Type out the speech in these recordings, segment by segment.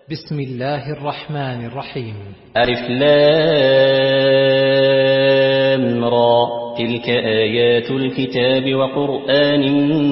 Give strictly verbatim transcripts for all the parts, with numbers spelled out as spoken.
بسم الله الرحمن الرحيم. ألف لام را، تلك آيات الكتاب وقرآن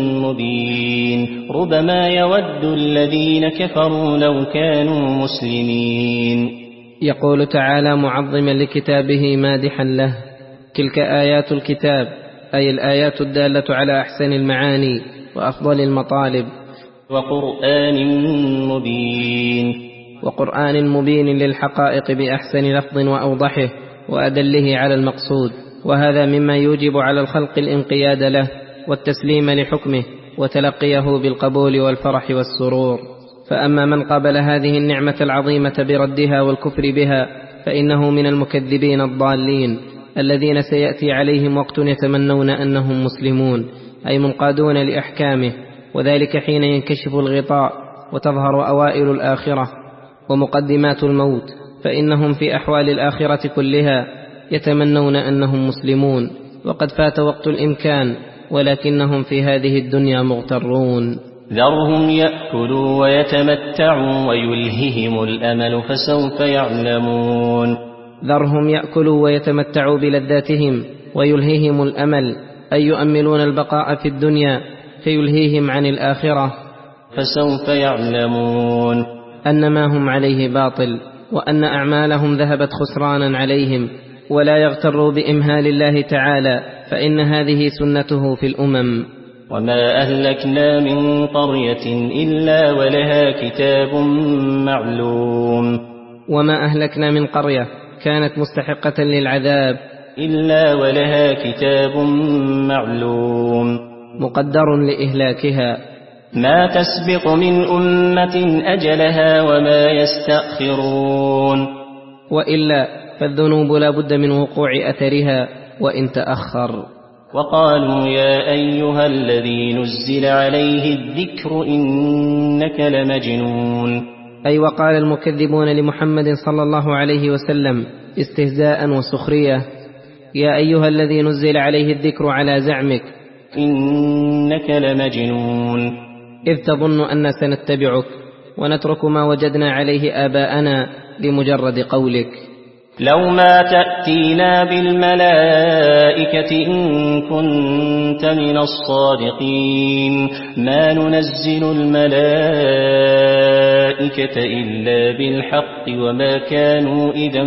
مبين، ربما يود الذين كفروا لو كانوا مسلمين. يقول تعالى معظما لكتابه مادحا له: تلك آيات الكتاب، أي الآيات الدالة على أحسن المعاني وأفضل المطالب. وقرآن مبين، وقرآن مبين للحقائق بأحسن لفظ وأوضحه وأدله على المقصود، وهذا مما يوجب على الخلق الانقياد له والتسليم لحكمه وتلقيه بالقبول والفرح والسرور. فأما من قابل هذه النعمة العظيمة بردها والكفر بها فإنه من المكذبين الضالين الذين سيأتي عليهم وقت يتمنون أنهم مسلمون، أي منقادون لأحكامه، وذلك حين ينكشف الغطاء وتظهر أوائل الآخرة ومقدمات الموت، فإنهم في أحوال الآخرة كلها يتمنون أنهم مسلمون، وقد فات وقت الإمكان، ولكنهم في هذه الدنيا مغترون. ذرهم يأكلوا ويتمتعوا ويلههم الأمل فسوف يعلمون. ذرهم يأكلوا ويتمتعوا بلذاتهم ويلههم الأمل، أي يؤملون البقاء في الدنيا فيلهيهم عن الآخرة، فسوف يعلمون أن ما هم عليه باطل، وأن أعمالهم ذهبت خسرانا عليهم، ولا يغتروا بإمهال الله تعالى، فإن هذه سنته في الأمم. وما أهلكنا من قرية إلا ولها كتاب معلوم. وما أهلكنا من قرية كانت مستحقة للعذاب إلا ولها كتاب معلوم، مقدر لإهلاكها. ما تسبق من أمة أجلها وما يستأخرون. وإلا فالذنوب لا بد من وقوع أثرها وإن تأخر. وقالوا يا أيها الذي نزل عليه الذكر إنك لمجنون. أي وقال المكذبون لمحمد صلى الله عليه وسلم استهزاء وسخرية: يا أيها الذي نزل عليه الذكر على زعمك إنك لمجنون، إذ تظن أن سنتبعك ونترك ما وجدنا عليه آباءنا لمجرد قولك. لو ما تأتينا بالملائكة إن كنت من الصادقين، ما ننزل الملائكة إلا بالحق وما كانوا إذا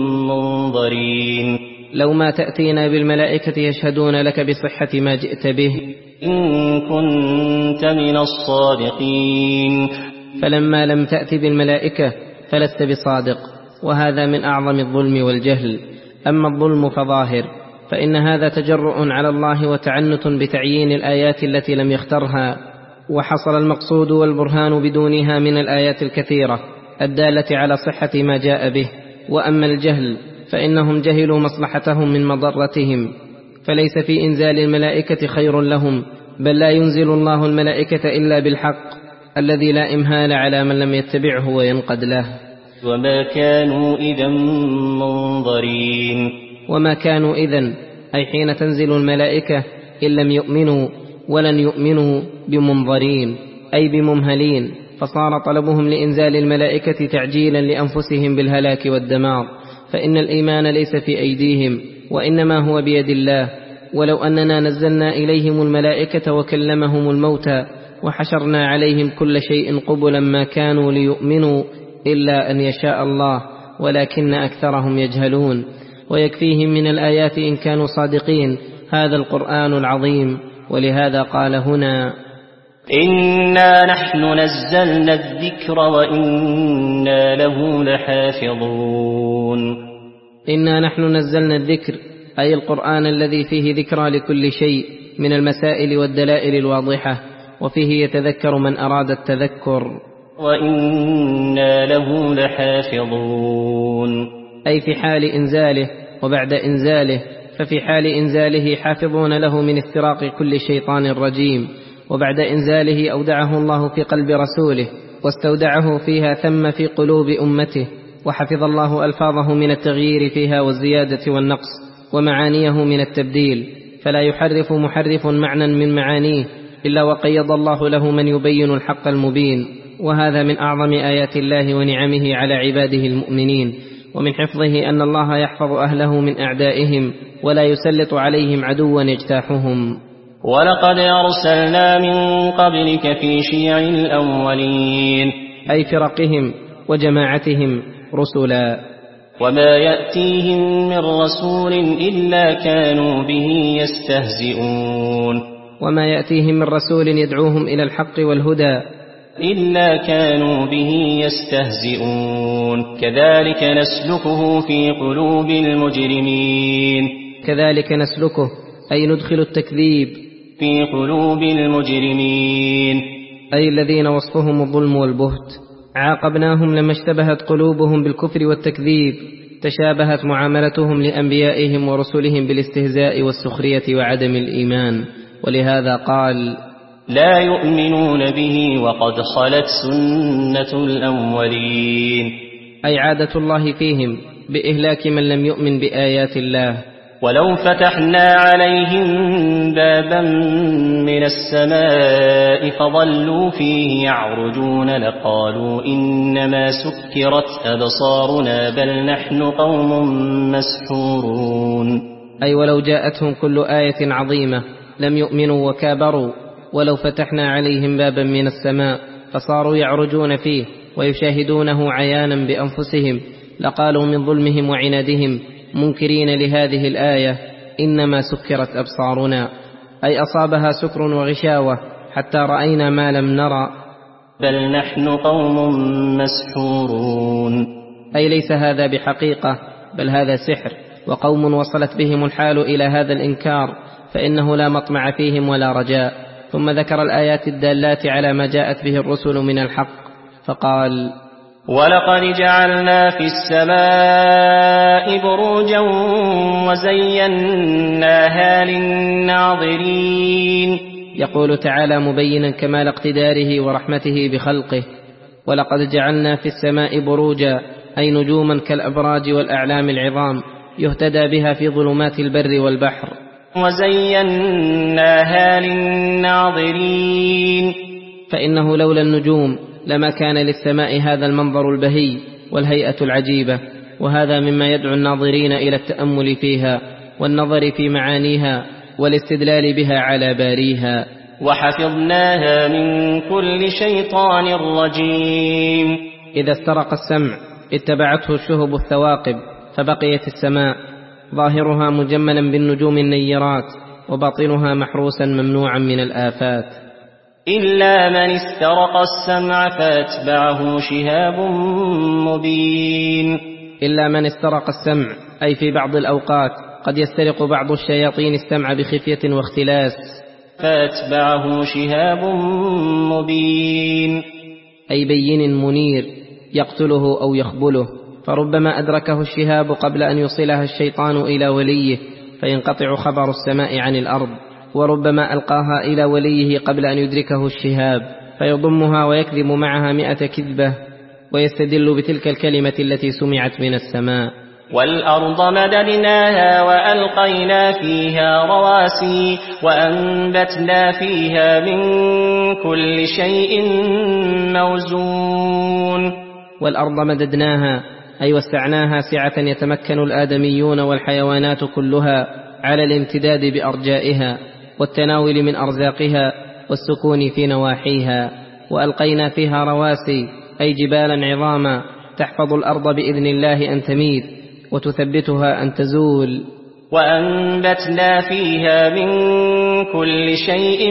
منظرين. لو ما تأتينا بالملائكة يشهدون لك بصحة ما جئت به إن كنت من الصادقين، فلما لم تأت بالملائكة فلست بصادق، وهذا من أعظم الظلم والجهل. أما الظلم فظاهر، فإن هذا تجرؤ على الله وتعنت بتعيين الآيات التي لم يخترها، وحصل المقصود والبرهان بدونها من الآيات الكثيرة الدالة على صحة ما جاء به. وأما الجهل فإنهم جهلوا مصلحتهم من مضرتهم، فليس في إنزال الملائكة خير لهم، بل لا ينزل الله الملائكة إلا بالحق الذي لا إمهال على من لم يتبعه وينقد له. وما كانوا إذا منظرين. وما كانوا إذن أي حين تنزل الملائكة إن لم يؤمنوا ولن يؤمنوا بمنظرين، أي بممهلين، فصار طلبهم لإنزال الملائكة تعجيلا لأنفسهم بالهلاك والدمار، فإن الإيمان ليس في أيديهم وإنما هو بيد الله. ولو أننا نزلنا إليهم الملائكة وكلمهم الموتى وحشرنا عليهم كل شيء قبلا ما كانوا ليؤمنوا إلا أن يشاء الله، ولكن أكثرهم يجهلون. ويكفيهم من الآيات إن كانوا صادقين هذا القرآن العظيم. ولهذا قال هنا: إنا نحن نزلنا الذكر وإنا له لحافظون. إنا نحن نزلنا الذكر، أي القرآن الذي فيه ذكرى لكل شيء من المسائل والدلائل الواضحة، وفيه يتذكر من أراد التذكر. وإنا له لحافظون، أي في حال إنزاله وبعد إنزاله، ففي حال إنزاله حافظون له من افتراق كل شيطان رجيم، وبعد إنزاله أودعه الله في قلب رسوله واستودعه فيها ثم في قلوب أمته، وحفظ الله ألفاظه من التغيير فيها والزيادة والنقص، ومعانيه من التبديل، فلا يحرف محرف معنى من معانيه إلا وقيض الله له من يبين الحق المبين. وهذا من أعظم آيات الله ونعمه على عباده المؤمنين، ومن حفظه أن الله يحفظ أهله من أعدائهم ولا يسلط عليهم عدوا يجتاحهم. ولقد أرسلنا من قبلك في شيع الأولين، أي فرقهم وجماعتهم رسلا، وما يأتيهم من رسول إلا كانوا به يستهزئون، وما يأتيهم من رسول يدعوهم إلى الحق والهدى إلا كانوا به يستهزئون، كذلك نسلكه في قلوب المجرمين. كذلك نسلكه أي ندخل التكذيب في قلوب المجرمين، أي الذين وصفهم الظلم والبهت. عاقبناهم لما اشتبهت قلوبهم بالكفر والتكذيب، تشابهت معاملتهم لأنبيائهم ورسلهم بالاستهزاء والسخرية وعدم الإيمان، ولهذا قال: لا يؤمنون به وقد خلت سنة الأولين، أي عادة الله فيهم بإهلاك من لم يؤمن بآيات الله. ولو فتحنا عليهم بابا من السماء فظلوا فيه يعرجون لقالوا إنما سكرت أبصارنا بل نحن قوم مسحورون، أي ولو جاءتهم كل آية عظيمة لم يؤمنوا وكابروا، ولو فتحنا عليهم بابا من السماء فصاروا يعرجون فيه ويشاهدونه عيانا بأنفسهم لقالوا من ظلمهم وعنادهم منكرين لهذه الآية إنما سكرت أبصارنا، أي أصابها سكر وغشاوة حتى رأينا ما لم نرى بل نحن قوم مسحورون، أي ليس هذا بحقيقة بل هذا سحر، وقوم وصلت بهم الحال إلى هذا الإنكار فإنه لا مطمع فيهم ولا رجاء. ثم ذكر الآيات الدالات على ما جاءت به الرسل من الحق فقال: ولقد جعلنا في السماء بروجا وزيناها للناظرين. يقول تعالى مبينا كمال اقتداره ورحمته بخلقه: ولقد جعلنا في السماء بروجا، أي نجوما كالأبراج والأعلام العظام يهتدى بها في ظلمات البر والبحر. وزيناها للناظرين، فإنه لولا النجوم لما كان للسماء هذا المنظر البهي والهيئة العجيبة، وهذا مما يدعو الناظرين إلى التأمل فيها والنظر في معانيها والاستدلال بها على باريها. وحفظناها من كل شيطان رجيم. إذا استرق السمع اتبعته الشهب الثواقب، فبقيت السماء ظاهرها مجملا بالنجوم النيرات وباطنها محروسا ممنوعا من الآفات. إلا من استرق السمع فاتبعه شهاب مبين. إلا من استرق السمع، أي في بعض الأوقات قد يسترق بعض الشياطين السمع بخفية واختلاس، فاتبعه شهاب مبين، أي بين منير يقتله أو يخبله، فربما أدركه الشهاب قبل أن يوصلها الشيطان إلى وليه فينقطع خبر السماء عن الأرض، وربما ألقاها إلى وليه قبل أن يدركه الشهاب فيضمها ويكذب معها مئة كذبة ويستدل بتلك الكلمة التي سمعت من السماء. والأرض مددناها وألقينا فيها رواسي وأنبتنا فيها من كل شيء موزون. والأرض مددناها، أي وسعناها سعة يتمكن الآدميون والحيوانات كلها على الامتداد بأرجائها والتناول من أرزاقها والسكون في نواحيها. وألقينا فيها رواسي، أي جبالا عظاما تحفظ الأرض بإذن الله أن تميد وتثبتها أن تزول. وأنبتنا فيها من كل شيء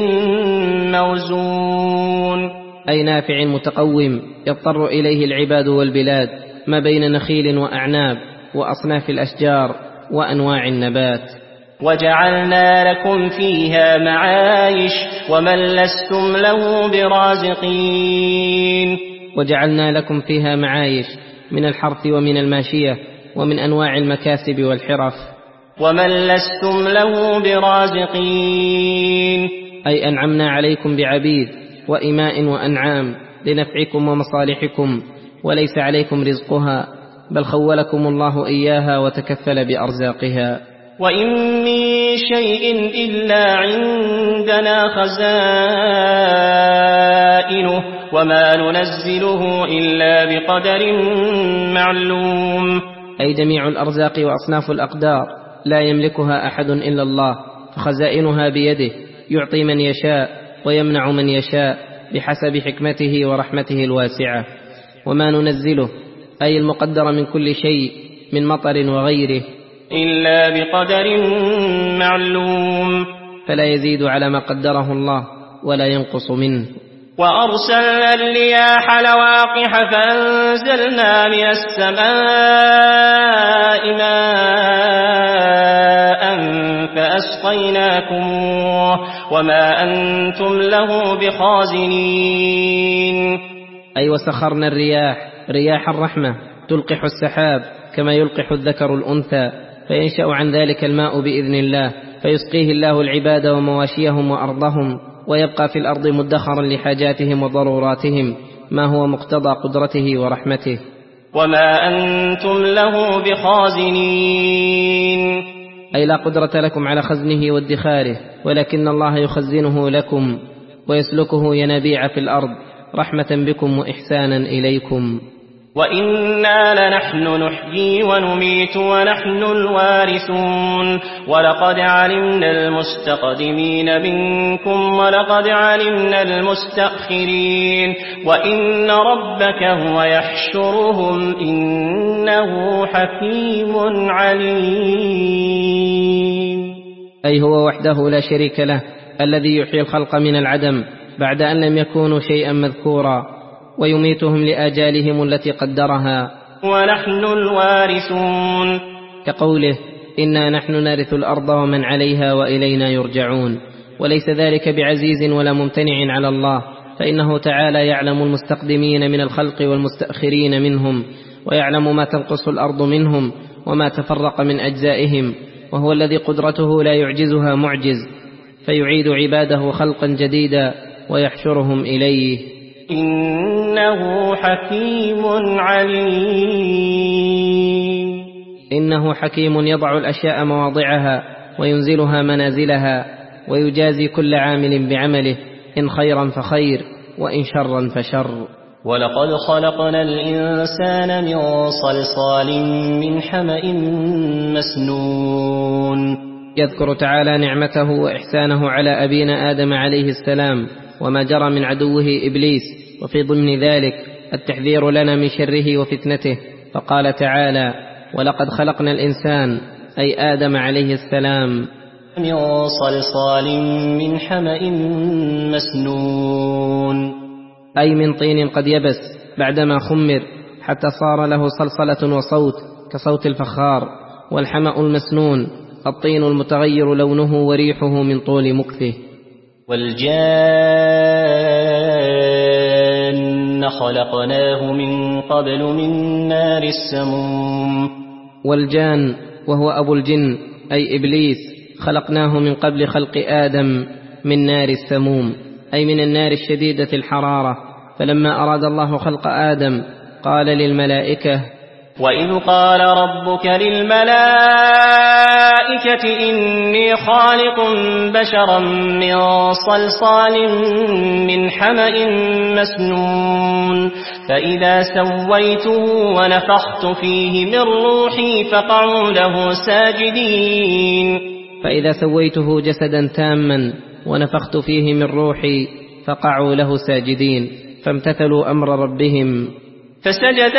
موزون، أي نافع متقوم يضطر إليه العباد والبلاد، ما بين نخيل وأعناب وأصناف الأشجار وأنواع النبات. وجعلنا لكم فيها معايش ومن لستم له برازقين. وجعلنا لكم فيها معايش من الحرث ومن الماشية ومن أنواع المكاسب والحرف. ومن لستم له برازقين، أي أنعمنا عليكم بعبيد وإماء وأنعام لنفعكم ومصالحكم، وليس عليكم رزقها بل خولكم الله إياها وتكفل بأرزاقها. وإن من شيء إلا عندنا خزائنه وما ننزله إلا بقدر معلوم. أي جميع الأرزاق وأصناف الأقدار لا يملكها أحد إلا الله، فخزائنها بيده، يعطي من يشاء ويمنع من يشاء بحسب حكمته ورحمته الواسعة. وما ننزله أي المقدر من كل شيء من مطر وغيره إلا بقدر معلوم، فلا يزيد على ما قدره الله ولا ينقص منه. وأرسلنا الرياح لواقح فأنزلنا من السماء ماء فأسقيناكموه وما أنتم له بخازنين. أي وسخرنا الرياح رياح الرحمة تلقح السحاب كما يلقح الذكر الأنثى، فينشأ عن ذلك الماء بإذن الله، فيسقيه الله العباد ومواشيهم وأرضهم، ويبقى في الأرض مدخرا لحاجاتهم وضروراتهم ما هو مقتضى قدرته ورحمته. وما أنتم له بخازنين، أي لا قدرة لكم على خزنه وادخاره، ولكن الله يخزنه لكم ويسلكه ينابيع في الأرض رحمة بكم وإحسانا إليكم. وإنا لنحن نحيي ونميت ونحن الوارثون، ولقد علمنا المستقدمين منكم ولقد علمنا المستأخرين، وإن ربك هو يحشرهم إنه حكيم عليم. أي هو وحده لا شريك له الذي يحيي الخلق من العدم بعد أن لم يكونوا شيئا مذكورا، ويميتهم لآجالهم التي قدرها. ونحن الوارثون، كقوله إنا نحن نرث الأرض ومن عليها وإلينا يرجعون. وليس ذلك بعزيز ولا ممتنع على الله، فإنه تعالى يعلم المستقدمين من الخلق والمستأخرين منهم، ويعلم ما تنقص الأرض منهم وما تفرق من أجزائهم، وهو الذي قدرته لا يعجزها معجز، فيعيد عباده خلقا جديدا ويحشرهم إليه. إنه حكيم عليم. إنه حكيم يضع الأشياء مواضعها وينزلها منازلها، ويجازي كل عامل بعمله، إن خيرا فخير وإن شرا فشر. ولقد خلقنا الإنسان من صلصال من حمأ مسنون. يذكر تعالى نعمته وإحسانه على أبينا آدم عليه السلام وما جرى من عدوه إبليس، وفي ضمن ذلك التحذير لنا من شره وفتنته، فقال تعالى ولقد خلقنا الإنسان أي آدم عليه السلام من صلصال من حمأ مسنون، أي من طين قد يبس بعدما خمر حتى صار له صلصلة وصوت كصوت الفخار. والحمأ المسنون الطين المتغير لونه وريحه من طول مكثه. والجان خلقناه من قبل من نار السموم. والجان وهو أبو الجن أي إبليس خلقناه من قبل خلق آدم من نار السموم، أي من النار الشديدة الحرارة. فلما أراد الله خلق آدم قال للملائكة وإذ قال ربك للملائكة إني خالق بشرا من صلصال من حمأ مسنون فإذا سويته ونفخت فيه من روحي فقعوا له ساجدين. فإذا سويته جسدا تاما ونفخت فيه من روحي فقعوا له ساجدين، فامتثلوا أمر ربهم. فسجد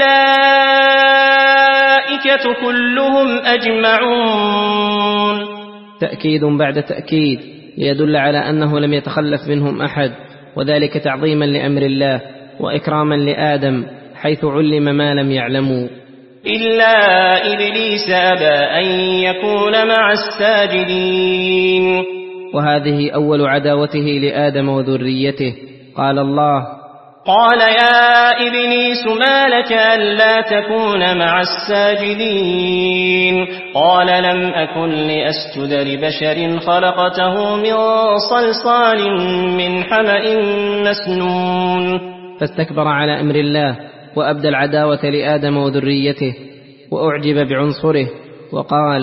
الملائكة كلهم أجمعون. تأكيد بعد تأكيد ليدل على أنه لم يتخلف منهم أحد، وذلك تعظيما لأمر الله وإكراما لآدم حيث علم ما لم يعلموا. إلا إبليس أبى أن يكون مع الساجدين. وهذه أول عداوته لآدم وذريته. قال الله قال يا إبليس ما لك ألا تكون مع الساجدين؟ قال لم أكن لأسجد لبشر خلقته من صلصال من حمأ مسنون. فاستكبر على أمر الله وأبدى العداوة لآدم وذريته، وأعجب بعنصره وقال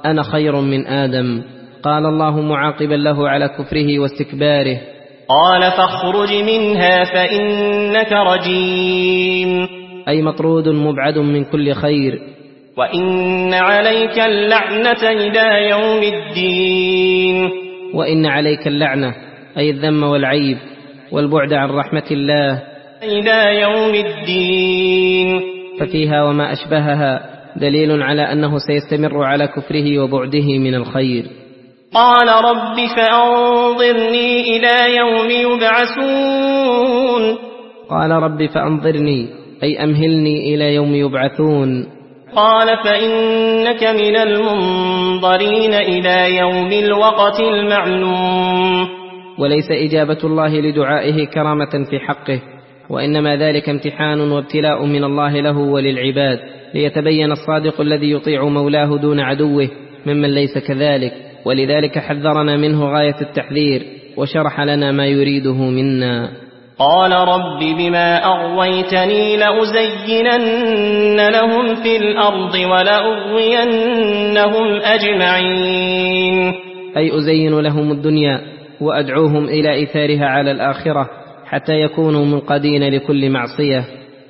أنا خير من آدم. قال الله معاقبا له على كفره واستكباره: قال فاخرج منها فإنك رجيم، أي مطرود مبعد من كل خير. وإن عليك اللعنة إلى يوم الدين، وإن عليك اللعنة أي الذم والعيب والبعد عن رحمة الله إلى يوم الدين. ففيها وما أشبهها دليل على أنه سيستمر على كفره وبعده من الخير. قال رب فأنظرني إلى يوم يبعثون. قال رب فأنظرني أي أمهلني إلى يوم يبعثون. قال فإنك من المنظرين إلى يوم الوقت المعلوم. وليس إجابة الله لدعائه كرامة في حقه، وإنما ذلك امتحان وابتلاء من الله له وللعباد، ليتبين الصادق الذي يطيع مولاه دون عدوه ممن ليس كذلك. ولذلك حذرنا منه غاية التحذير، وشرح لنا ما يريده منا. قال رب بما أغويتني لأزينن لهم في الأرض ولأغوينهم أجمعين، أي أزين لهم الدنيا وأدعوهم إلى إثارها على الآخرة حتى يكونوا منقادين لكل معصية.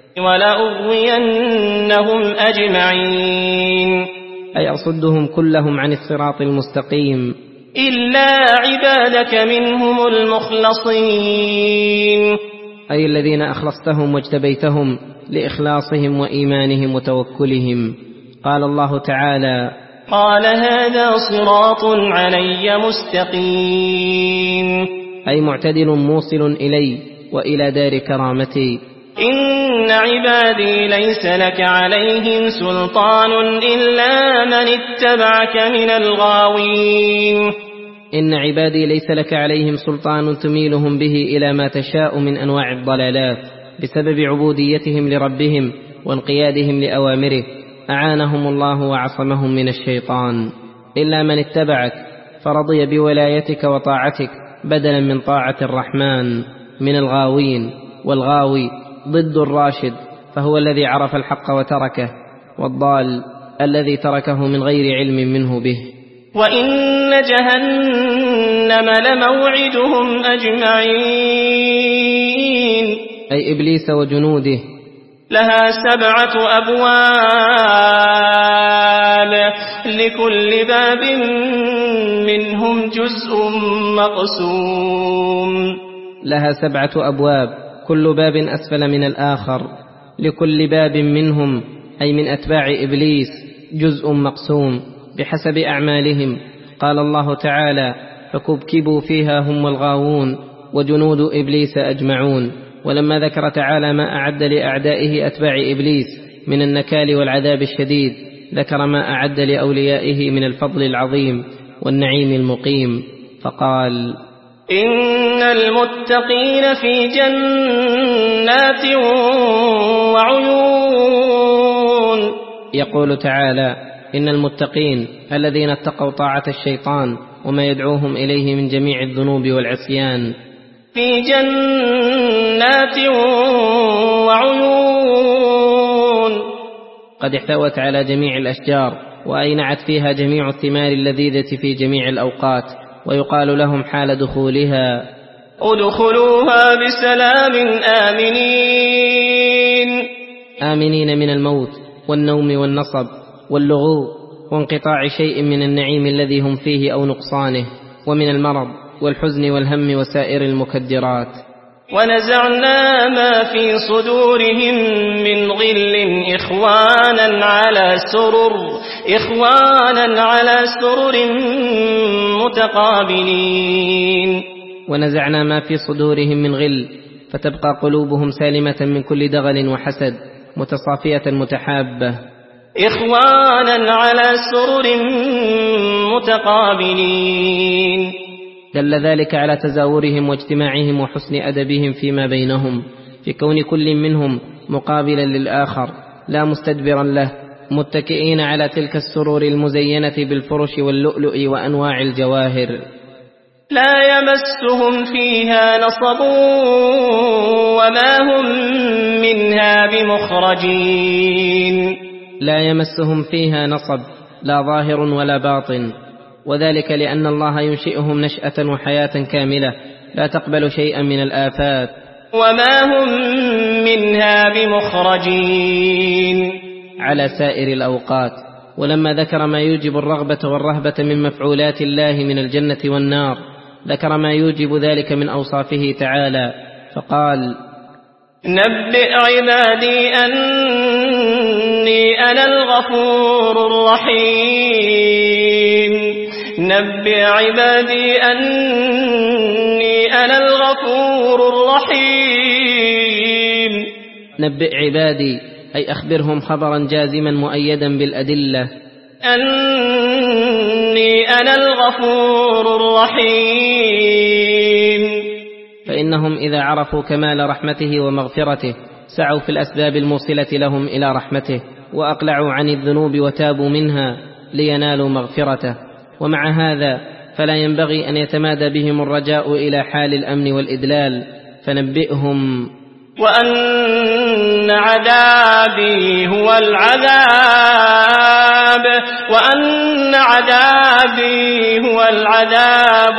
ولأغوينهم أجمعين أي أصدهم كلهم عن الصراط المستقيم إلا عبادك منهم المخلصين، أي الذين أخلصتهم واجتبيتهم لإخلاصهم وإيمانهم وتوكلهم. قال الله تعالى: قال هذا صراط علي مستقيم، أي معتدل موصل إلي وإلى دار كرامتي. إن عبادي ليس لك عليهم سلطان إلا من اتبعك من الغاوين. إن عبادي ليس لك عليهم سلطان تميلهم به إلى ما تشاء من أنواع الضلالات بسبب عبوديتهم لربهم وانقيادهم لأوامره. أعانهم الله وعصمهم من الشيطان. إلا من اتبعك فرضي بولايتك وطاعتك بدلا من طاعة الرحمن من الغاوين. والغاوي ضد الراشد، فهو الذي عرف الحق وتركه، والضال الذي تركه من غير علم منه به. وإن جهنم لموعدهم أجمعين، أي إبليس وجنوده. لها سبعة أبواب لكل باب منهم جزء مقسوم. لها سبعة أبواب كل باب أسفل من الآخر، لكل باب منهم أي من أتباع إبليس جزء مقسوم بحسب أعمالهم. قال الله تعالى: فكبكبوا فيها هم والغاوون وجنود إبليس أجمعون. ولما ذكر تعالى ما أعد لأعدائه أتباع إبليس من النكال والعذاب الشديد، ذكر ما أعد لأوليائه من الفضل العظيم والنعيم المقيم، فقال: إن المتقين في جنات وعيون. يقول تعالى: إن المتقين الذين اتقوا طاعة الشيطان وما يدعوهم إليه من جميع الذنوب والعصيان في جنات وعيون، قد احتوت على جميع الأشجار وأينعت فيها جميع الثمار اللذيذة في جميع الأوقات، ويقال لهم حال دخولها: ادخلوها بسلام آمنين. آمنين من الموت والنوم والنصب واللغو وانقطاع شيء من النعيم الذي هم فيه أو نقصانه، ومن المرض والحزن والهم وسائر المكدرات. ونزعنا ما في صدورهم من غل إخوانا على سرر إخوانا على سرر متقابلين. ونزعنا ما في صدورهم من غل، فتبقى قلوبهم سالمة من كل دغل وحسد متصافية متحابة. إخوانا على سرر متقابلين، دل ذلك على تزاورهم واجتماعهم وحسن أدبهم فيما بينهم، في كون كل منهم مقابلا للآخر لا مستدبرا له، متكئين على تلك السرور المزينة بالفرش واللؤلؤ وأنواع الجواهر. لا يمسهم فيها نصب وما هم منها بمخرجين. لا يمسهم فيها نصب لا ظاهر ولا باطن، وذلك لأن الله ينشئهم نشأة وحياة كاملة لا تقبل شيئا من الآفات، وما هم منها بمخرجين، على سائر الأوقات. ولما ذكر ما يوجب الرغبة والرهبة من مفعولات الله من الجنة والنار، ذكر ما يوجب ذلك من أوصافه تعالى فقال: نبئ عبادي أني أنا الغفور الرحيم نبئ عبادي أني أنا الغفور الرحيم. نبئ عبادي أي أخبرهم خبرا جازما مؤيدا بالأدلة أني أنا الغفور الرحيم، فإنهم إذا عرفوا كمال رحمته ومغفرته سعوا في الأسباب الموصلة لهم إلى رحمته، وأقلعوا عن الذنوب وتابوا منها لينالوا مغفرته. ومع هذا فلا ينبغي أن يتمادى بهم الرجاء إلى حال الأمن والإدلال، فنبئهم وأن عذابي هو العذاب وأن عذابي هو العذاب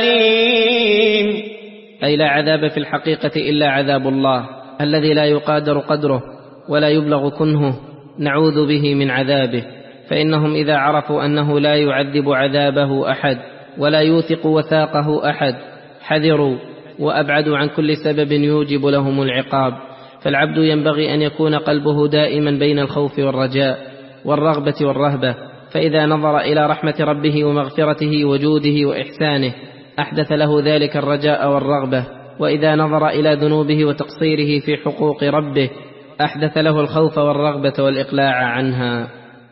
الأليم، أي لا عذاب في الحقيقة إلا عذاب الله الذي لا يقادر قدره ولا يبلغ كنهه، نعوذ به من عذابه. فإنهم إذا عرفوا أنه لا يعذب عذابه أحد ولا يوثق وثاقه أحد حذروا وأبعدوا عن كل سبب يوجب لهم العقاب. فالعبد ينبغي أن يكون قلبه دائما بين الخوف والرجاء والرغبة والرهبة، فإذا نظر إلى رحمة ربه ومغفرته وجوده وإحسانه أحدث له ذلك الرجاء والرغبة، وإذا نظر إلى ذنوبه وتقصيره في حقوق ربه أحدث له الخوف والرغبة والإقلاع عنها.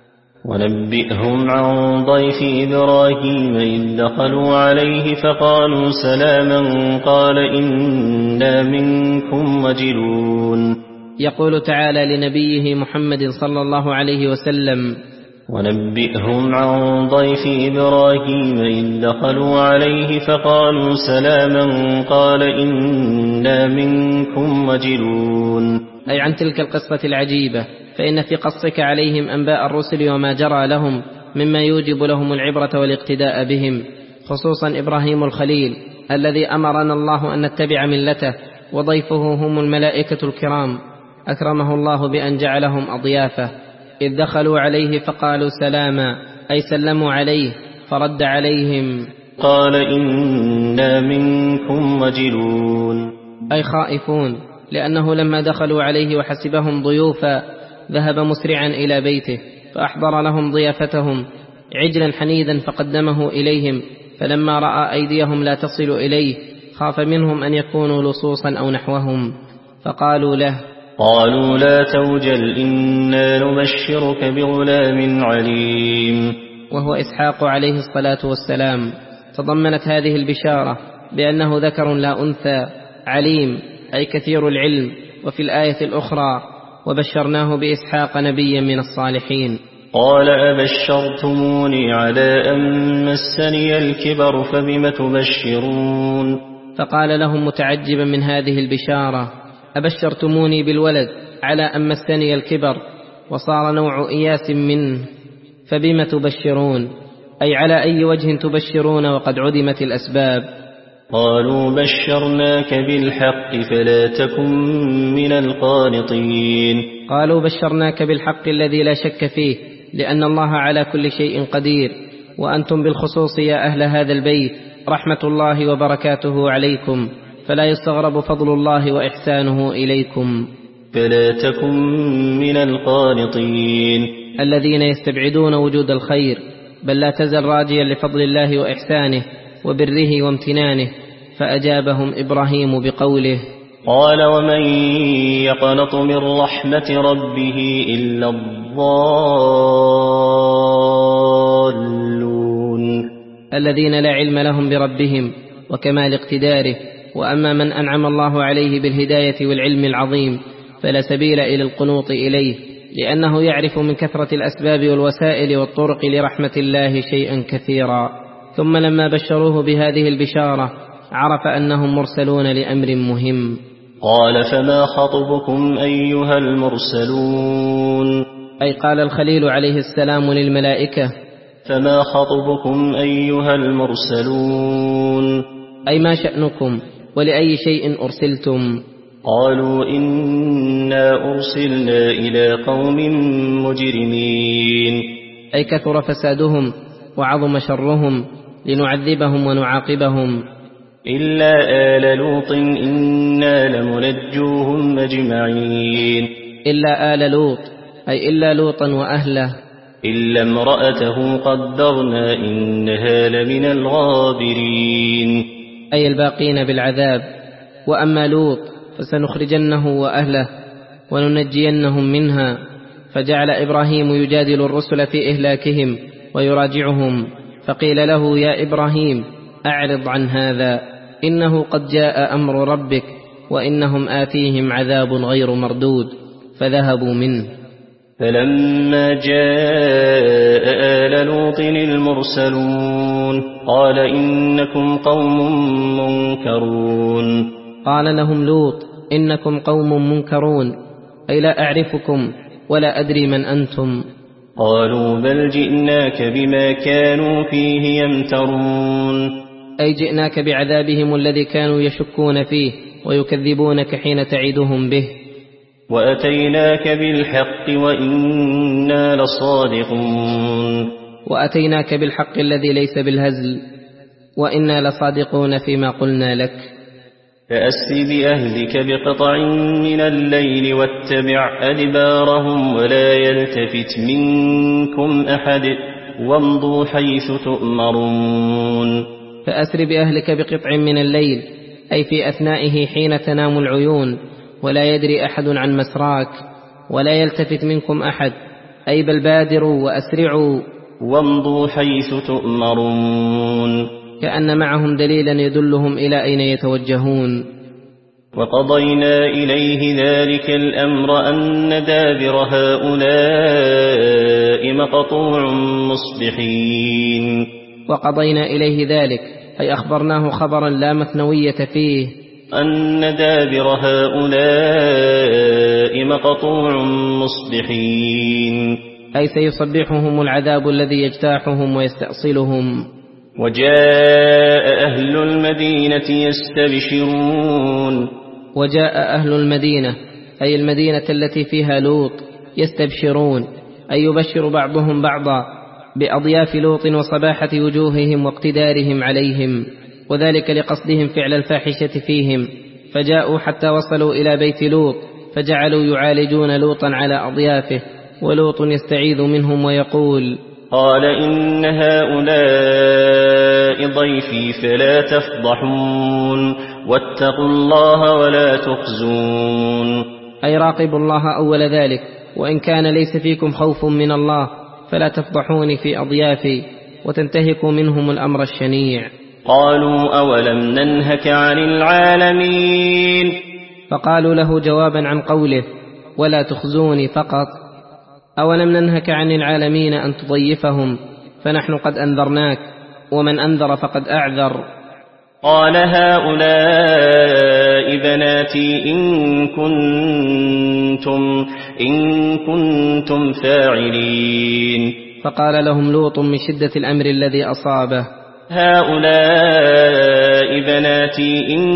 ونبئهم عن ضيف إبراهيم إذ دخلوا عليه فقالوا سلاما قال إنا منكم وجلون. يقول تعالى لنبيه محمد صلى الله عليه وسلم: ونبئهم عن ضيف إبراهيم إذ دخلوا عليه فقالوا سلاما قال إنا منكم وجلون، أي عن تلك القصة العجيبة، فإن في قصك عليهم أنباء الرسل وما جرى لهم مما يوجب لهم العبرة والاقتداء بهم، خصوصا إبراهيم الخليل الذي أمرنا الله أن نتبع ملته، وضيفه هم الملائكة الكرام أكرمه الله بأن جعلهم أضيافه. إذ دخلوا عليه فقالوا سلاما أي سلموا عليه، فرد عليهم قال إنا منكم وجلون، أي خائفون، لأنه لما دخلوا عليه وحسبهم ضيوفا ذهب مسرعا إلى بيته فأحضر لهم ضيافتهم عجلا حنيدا فقدمه إليهم، فلما رأى أيديهم لا تصل إليه خاف منهم أن يكونوا لصوصا أو نحوهم، فقالوا له قالوا لا توجل إنا نبشرك بغلام عليم، وهو إسحاق عليه الصلاة والسلام. تضمنت هذه البشارة بأنه ذكر لا أنثى عليم أي كثير العلم. وفي الآية الأخرى وبشرناه بإسحاق نبيا من الصالحين. قال أبشرتموني على أن مسني الكبر فبم تبشرون، فقال لهم متعجبا من هذه البشارة: أبشرتموني بالولد على أن مسني الكبر، وصار نوع إياس منه، فبم تبشرون أي على أي وجه تبشرون وقد عدمت الأسباب. قالوا بشرناك بالحق فلا تكن من القانطين، قالوا بشرناك بالحق الذي لا شك فيه، لأن الله على كل شيء قدير، وأنتم بالخصوص يا أهل هذا البيت رحمة الله وبركاته عليكم، فلا يستغرب فضل الله وإحسانه إليكم. فلا تكن من القانطين الذين يستبعدون وجود الخير، بل لا تزل راجيا لفضل الله وإحسانه وبره وامتنانه. فأجابهم إبراهيم بقوله: قال ومن يقنط من رحمة ربه إلا الضالون، الذين لا علم لهم بربهم وكمال اقتداره. وأما من أنعم الله عليه بالهداية والعلم العظيم فلا سبيل إلى القنوط إليه، لأنه يعرف من كثرة الأسباب والوسائل والطرق لرحمة الله شيئا كثيرا. ثم لما بشروه بهذه البشارة عرف أنهم مرسلون لأمر مهم. قال فما خطبكم أيها المرسلون، أي قال الخليل عليه السلام للملائكة: فما خطبكم أيها المرسلون؟ أي ما شأنكم ولأي شيء أرسلتم؟ قالوا إنا أرسلنا إلى قوم مجرمين. أي كثر فسادهم وعظم شرهم لنعذبهم ونعاقبهم. إلا آل لوط إنا لمنجوهم أجمعين. إلا آل لوط أي إلا لوطا وأهله. إلا امرأته قدرنا إنها لمن الغابرين. أي الباقين بالعذاب. وأما لوط فسنخرجنه وأهله وننجينهم منها. فجعل إبراهيم يجادل الرسل في إهلاكهم ويراجعهم، فقيل له: يا إبراهيم أعرض عن هذا، إنه قد جاء أمر ربك وإنهم آتيهم عذاب غير مردود. فذهبوا منه. فلما جاء آل لوط المرسلون قال إنكم قوم منكرون. قال لهم لوط: إنكم قوم منكرون، أي لا أعرفكم ولا أدري من أنتم. قالوا بل جئناك بما كانوا فيه يمترون. أي جئناك بعذابهم الذي كانوا يشكون فيه ويكذبونك حين تعدهم به. وأتيناك بالحق وإنا لصادقون. وأتيناك بالحق الذي ليس بالهزل وإنا لصادقون فيما قلنا لك. فأسر بأهلك بقطع من الليل واتبع أدبارهم ولا يلتفت منكم أحد وامضوا حيث تؤمرون. فأسر بأهلك بقطع من الليل أي في أثنائه حين تنام العيون، ولا يدري أحد عن مسراك، ولا يلتفت منكم أحد، أي بل بادروا وأسرعوا وامضوا حيث تؤمرون. كأن معهم دليلا يدلهم إلى أين يتوجهون. وقضينا إليه ذلك الأمر أن دابر هؤلاء مقطوع مصبحين. وقضينا إليه ذلك أي أخبرناه خبرا لا مثنوية فيه، أن دابر هؤلاء مقطوع مصبحين، أي سيصبحهم العذاب الذي يجتاحهم ويستأصلهم. وجاء أهل المدينة يستبشرون. وجاء أهل المدينة أي المدينة التي فيها لوط يستبشرون، أي يبشر بعضهم بعضا بأضياف لوط وصباحة وجوههم واقتدارهم عليهم، وذلك لقصدهم فعل الفاحشة فيهم. فجاءوا حتى وصلوا إلى بيت لوط فجعلوا يعالجون لوطا على أضيافه، ولوط يستعيذ منهم ويقول: قال إن هؤلاء ضيفي فلا تفضحون واتقوا الله ولا تخزون. أي راقبوا الله أول ذلك، وإن كان ليس فيكم خوف من الله فلا تفضحوني في أضيافي وتنتهكوا منهم الأمر الشنيع. قالوا أولم ننهك عن العالمين. فقالوا له جوابا عن قوله ولا تخزوني فقط: أولم ننهك عن العالمين أن تضيفهم، فنحن قد أنذرناك، ومن أنذر فقد أعذر. قال هؤلاء بناتي إن كنتم, إن كنتم فاعلين. فقال لهم لوط من شدة الأمر الذي أصابه: هؤلاء بناتي إن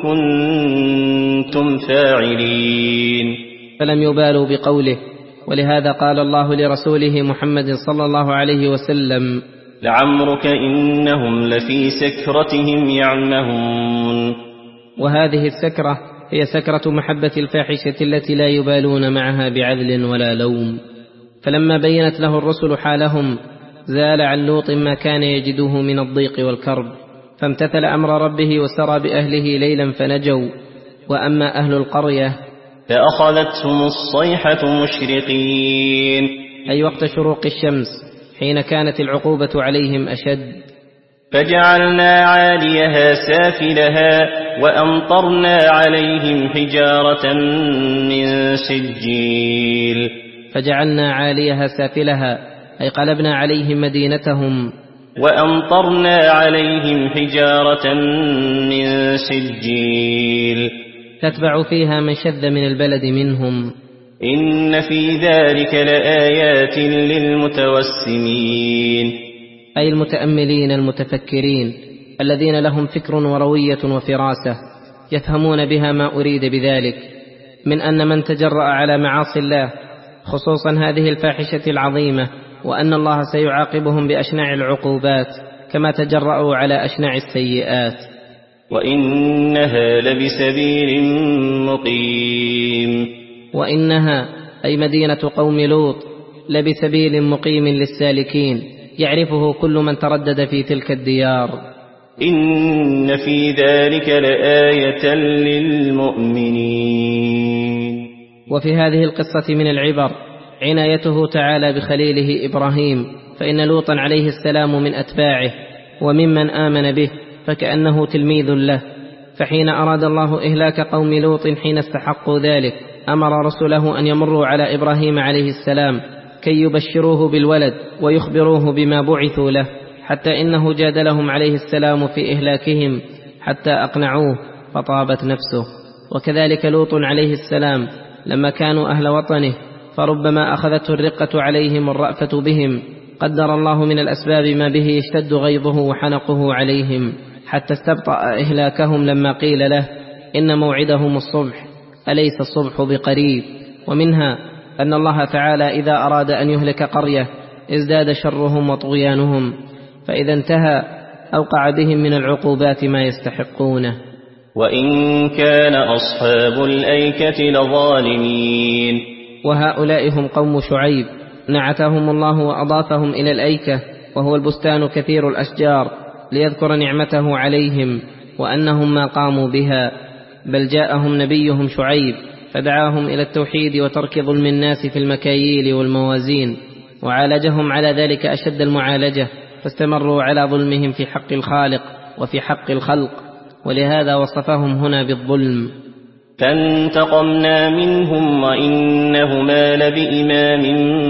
كنتم فاعلين. فلم يبالوا بقوله، ولهذا قال الله لرسوله محمد صلى الله عليه وسلم: لعمرك إنهم لفي سكرتهم يعمهون. وهذه السكرة هي سكرة محبة الفاحشة التي لا يبالون معها بعدل ولا لوم. فلما بينت له الرسل حالهم زال عن لوط ما كان يجده من الضيق والكرب، فامتثل أمر ربه وسرى بأهله ليلا فنجوا. وأما أهل القرية فأخذتهم الصيحة مشرقين، أي وقت شروق الشمس حين كانت العقوبة عليهم أشد. فجعلنا عاليها سافلها وأمطرنا عليهم حجارة من سجيل. فجعلنا عاليها سافلها أي قلبنا عليهم مدينتهم، وأمطرنا عليهم حجارة من سجيل تتبع فيها من شذ من البلد منهم. إن في ذلك لآيات للمتوسمين، أي المتأملين المتفكرين الذين لهم فكر وروية وفراسة يفهمون بها ما أريد بذلك من أن من تجرأ على معاصي الله خصوصا هذه الفاحشة العظيمة وأن الله سيعاقبهم بأشنع العقوبات كما تجرأوا على أشنع السيئات. وإنها لبسبيل مقيم، وإنها أي مدينة قوم لوط لبسبيل مقيم للسالكين يعرفه كل من تردد في تلك الديار. إن في ذلك لآية للمؤمنين. وفي هذه القصة من العبر عنايته تعالى بخليله إبراهيم، فإن لوطا عليه السلام من أتباعه وممن آمن به، فكأنه تلميذ له. فحين أراد الله إهلاك قوم لوط حين استحقوا ذلك أمر رسله أن يمروا على إبراهيم عليه السلام كي يبشروه بالولد ويخبروه بما بعثوا له، حتى إنه جادلهم عليه السلام في إهلاكهم حتى أقنعوه فطابت نفسه. وكذلك لوط عليه السلام لما كانوا أهل وطنه فربما أخذته الرقة عليهم والرأفة بهم، قدر الله من الأسباب ما به يشتد غيظه وحنقه عليهم حتى استبطأ إهلاكهم لما قيل له إن موعدهم الصبح أليس الصبح بقريب. ومنها أن الله تعالى إذا أراد أن يهلك قرية ازداد شرهم وطغيانهم، فإذا انتهى أوقع بهم من العقوبات ما يستحقونه. وإن كان أصحاب الأيكة لظالمين. وهؤلاء هم قوم شعيب نعتهم الله وأضافهم إلى الأيكة، وهو البستان كثير الأشجار، ليذكر نعمته عليهم وأنهم ما قاموا بها. بل جاءهم نبيهم شعيب فدعاهم إلى التوحيد وترك ظلم الناس في المكاييل والموازين، وعالجهم على ذلك أشد المعالجة، فاستمروا على ظلمهم في حق الخالق وفي حق الخلق، ولهذا وصفهم هنا بالظلم. فانتقمنا منهم وإنهما لبإمام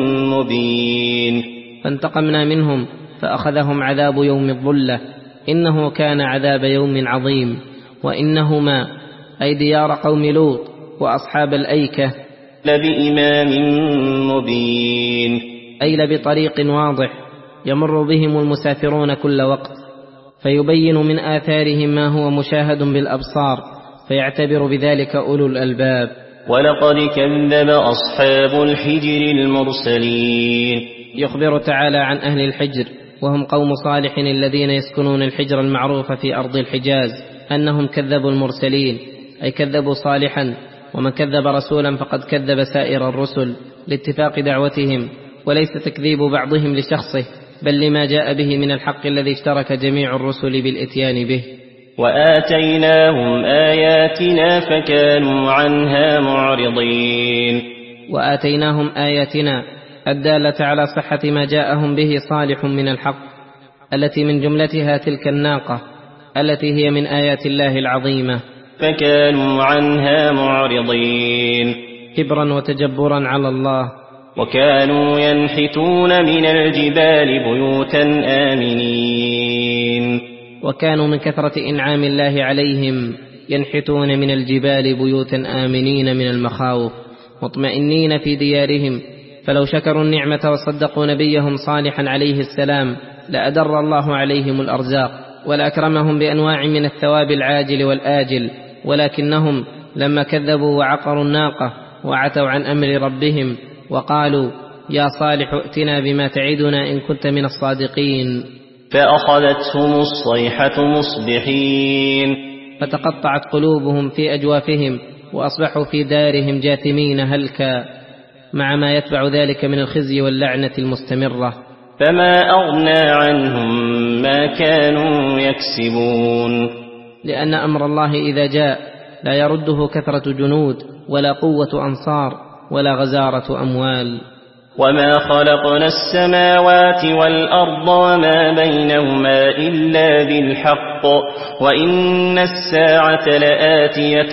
مبين. فانتقمنا منهم فأخذهم عذاب يوم الظلة، إنه كان عذاب يوم عظيم. وإنهما أي ديار قوم لوط وأصحاب الأيكة لبإمام مبين، أي لبطريق واضح يمر بهم المسافرون كل وقت، فيبين من آثارهم ما هو مشاهد بالأبصار، فيعتبر بذلك أولو الألباب. ولقد كذب أصحاب الحجر المرسلين. يخبر تعالى عن أهل الحجر وهم قوم صالح الذين يسكنون الحجر المعروف في أرض الحجاز، أنهم كذبوا المرسلين أي كذبوا صالحا، ومن كذب رسولا فقد كذب سائر الرسل لاتفاق دعوتهم، وليس تكذيب بعضهم لشخصه بل لما جاء به من الحق الذي اشترك جميع الرسل بالإتيان به. وآتيناهم آياتنا فكانوا عنها معرضين. وآتيناهم آياتنا الدالة على صحة ما جاءهم به صالح من الحق، التي من جملتها تلك الناقة التي هي من آيات الله العظيمة، فكانوا عنها معرضين كبرا وتجبرا على الله. وكانوا ينحتون من الجبال بيوتا آمنين. وكانوا من كثرة إنعام الله عليهم ينحتون من الجبال بيوتا آمنين من المخاوف مطمئنين في ديارهم، فلو شكروا النعمة وصدقوا نبيهم صالحا عليه السلام لأدر الله عليهم الأرزاق ولأكرمهم بأنواع من الثواب العاجل والآجل، ولكنهم لما كذبوا وعقروا الناقة وعتوا عن أمر ربهم وقالوا يا صالح ائتنا بما تعدنا إن كنت من الصادقين، فأخذتهم الصيحة مصبحين، فتقطعت قلوبهم في أجوافهم وأصبحوا في دارهم جاثمين هلكا، مع ما يتبع ذلك من الخزي واللعنة المستمرة. فما أغنى عنهم ما كانوا يكسبون. لأن أمر الله إذا جاء لا يرده كثرة جنود ولا قوة أنصار ولا غزارة أموال. وما خلقنا السماوات والأرض وما بينهما إلا بالحق وإن الساعة لآتية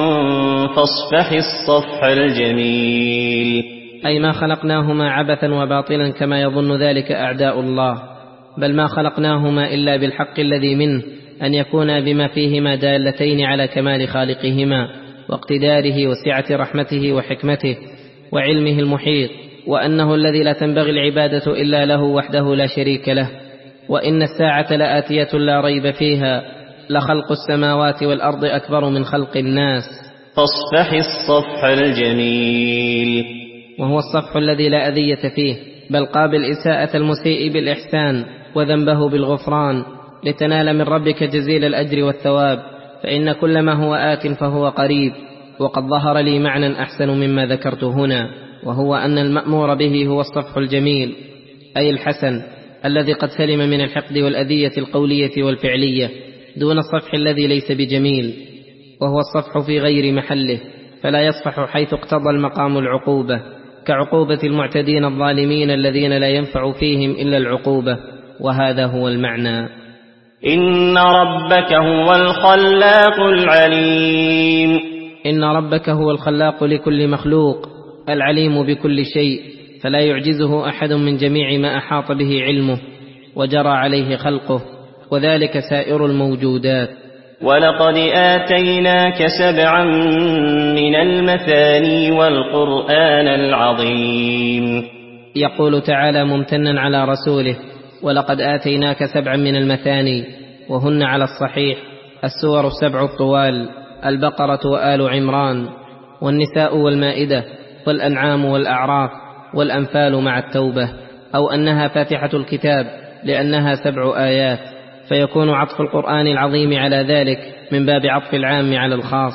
فاصفح الصفح الجميل. أي ما خلقناهما عبثا وباطلا كما يظن ذلك أعداء الله، بل ما خلقناهما إلا بالحق الذي منه أن يكونا بما فيهما دالتين على كمال خالقهما واقتداره وسعة رحمته وحكمته، وعلمه المحيط، وأنه الذي لا تنبغي العبادة إلا له وحده لا شريك له، وإن الساعة لآتية لا ريب فيها، لخلق السماوات والأرض أكبر من خلق الناس. فاصفح الصفح الجميل، وهو الصفح الذي لا أذية فيه، بل قابل إساءة المسيء بالإحسان وذنبه بالغفران، لتنال من ربك جزيل الأجر والثواب، فإن كل ما هو آت فهو قريب. وقد ظهر لي معنى أحسن مما ذكرت هنا، وهو أن المأمور به هو الصفح الجميل، أي الحسن الذي قد سلم من الحقد والأذية القولية والفعلية، دون الصفح الذي ليس بجميل، وهو الصفح في غير محله، فلا يصفح حيث اقتضى المقام العقوبة، كعقوبة المعتدين الظالمين الذين لا ينفع فيهم إلا العقوبة، وهذا هو المعنى. إن ربك هو الخلاق العليم. إن ربك هو الخلاق لكل مخلوق، العليم بكل شيء، فلا يعجزه أحد من جميع ما أحاط به علمه وجرى عليه خلقه، وذلك سائر الموجودات. ولقد آتيناك سبعا من المثاني والقرآن العظيم. يقول تعالى ممتنا على رسوله: ولقد آتيناك سبعا من المثاني، وهن على الصحيح السور السبع الطوال: البقرة وآل عمران، والنساء والمائدة، والأنعام والأعراف، والأنفال مع التوبة، أو أنها فاتحة الكتاب لأنها سبع آيات، فيكون عطف القرآن العظيم على ذلك من باب عطف العام على الخاص،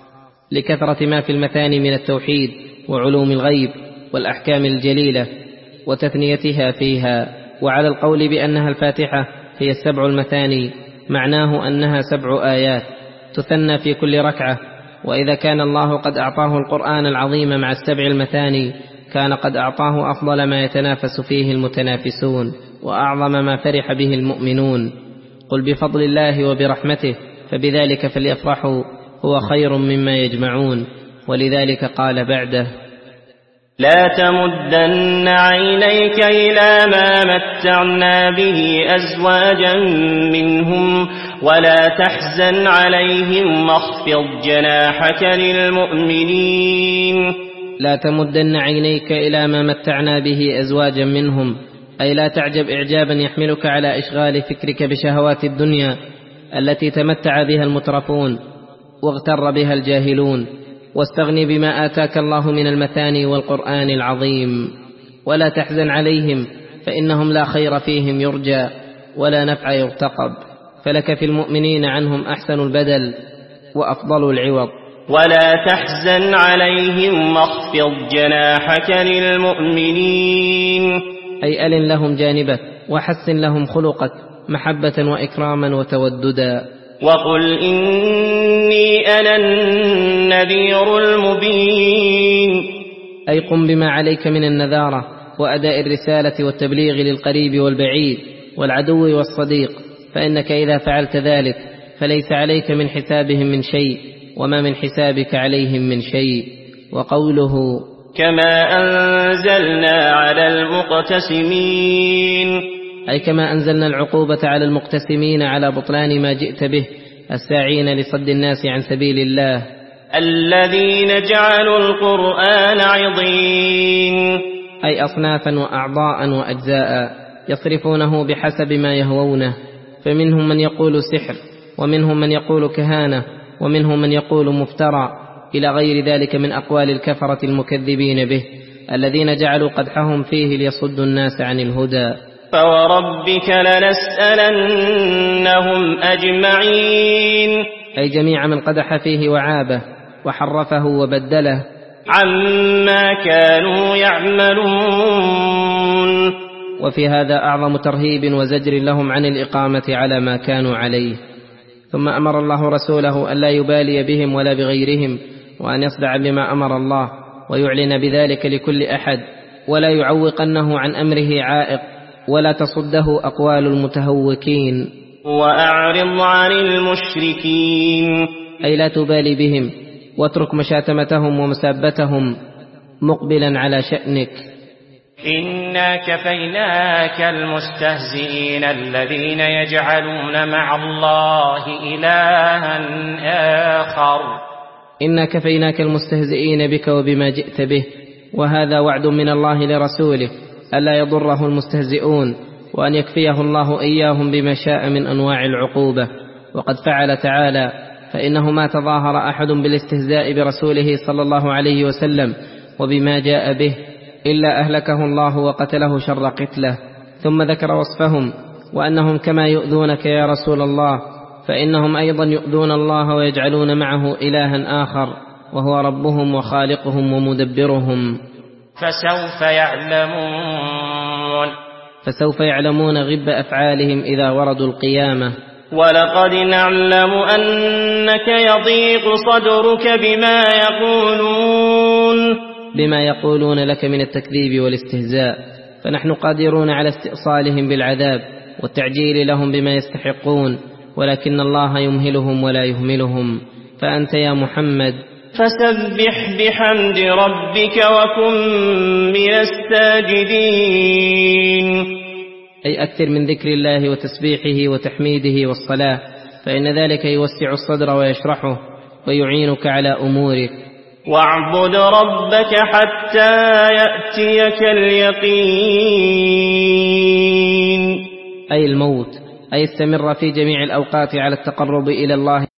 لكثرة ما في المثاني من التوحيد وعلوم الغيب والأحكام الجليلة وتثنيتها فيها. وعلى القول بأنها الفاتحة هي السبع المثاني، معناه أنها سبع آيات تثنى في كل ركعة، وإذا كان الله قد أعطاه القرآن العظيم مع السبع المثاني، كان قد أعطاه أفضل ما يتنافس فيه المتنافسون، وأعظم ما فرح به المؤمنون. قل بفضل الله وبرحمته فبذلك فليفرحوا هو خير مما يجمعون. ولذلك قال بعده: لا تمدن عينيك إلى ما متعنا به أزواجا منهم ولا تحزن عليهم واخفض جناحك للمؤمنين. لا تمدن عينيك إلى ما متعنا به أزواجا منهم، أي لا تعجب إعجابا يحملك على إشغال فكرك بشهوات الدنيا التي تمتع بها المترفون واغتر بها الجاهلون، واستغني بما آتاك الله من المثاني والقرآن العظيم. ولا تحزن عليهم، فإنهم لا خير فيهم يرجى ولا نفع يرتقب، فلك في المؤمنين عنهم أحسن البدل وأفضل العوض. ولا تحزن عليهم واخفض جناحك للمؤمنين، أي ألن لهم جانبك وحسن لهم خلقك محبة وإكراما وتوددا. وقل إني أنا النذير المبين، أي قم بما عليك من النذارة وأداء الرسالة والتبليغ للقريب والبعيد والعدو والصديق، فإنك إذا فعلت ذلك فليس عليك من حسابهم من شيء، وما من حسابك عليهم من شيء. وقوله: كما أنزلنا على المقتسمين، أي كما أنزلنا العقوبة على المقتسمين على بطلان ما جئت به، الساعين لصد الناس عن سبيل الله، الذين جعلوا القرآن عضين، أي أصنافا وأعضاء وأجزاء يصرفونه بحسب ما يهوونه، فمنهم من يقول سحر، ومنهم من يقول كهانة، ومنهم من يقول مفترى، إلى غير ذلك من أقوال الكفرة المكذبين به، الذين جعلوا قدحهم فيه ليصدوا الناس عن الهدى. فوربك لنسألنهم أجمعين، أي جميع من قدح فيه وعابه وحرفه وبدله، عما كانوا يعملون. وفي هذا أعظم ترهيب وزجر لهم عن الإقامة على ما كانوا عليه. ثم أمر الله رسوله أن لا يبالي بهم ولا بغيرهم، وأن يصدع بما أمر الله ويعلن بذلك لكل أحد، ولا يعوقنه عن أمره عائق، ولا تصده أقوال المتهوكين. وأعرض عن المشركين، أي لا تبالي بهم واترك مشاتمتهم ومسابتهم مقبلا على شأنك. إنا كفيناك المستهزئين الذين يجعلون مع الله إلها آخر. إنا كفيناك المستهزئين بك وبما جئت به، وهذا وعد من الله لرسوله ألا يضره المستهزئون، وأن يكفيه الله إياهم بما شاء من أنواع العقوبة. وقد فعل تعالى: فإنه ما تظاهر أحد بالاستهزاء برسوله صلى الله عليه وسلم وبما جاء به إلا أهلكه الله وقتله شر قتله. ثم ذكر وصفهم وأنهم كما يؤذونك يا رسول الله فإنهم أيضا يؤذون الله ويجعلون معه إلها آخر وهو ربهم وخالقهم ومدبرهم. فسوف يعلمون فسوف يعلمون غب أفعالهم إذا وردوا القيامة. ولقد نعلم أنك يضيق صدرك بما يقولون بما يقولون لك من التكذيب والاستهزاء، فنحن قادرون على استئصالهم بالعذاب والتعجيل لهم بما يستحقون، ولكن الله يمهلهم ولا يهملهم. فأنت يا محمد فسبح بحمد ربك وكن من الساجدين، أي أكثر من ذكر الله وتسبيحه وتحميده والصلاة، فإن ذلك يوسع الصدر ويشرحه ويعينك على أمورك. واعبد ربك حتى يأتيك اليقين، أي الموت، أي استمر في جميع الأوقات على التقرب إلى الله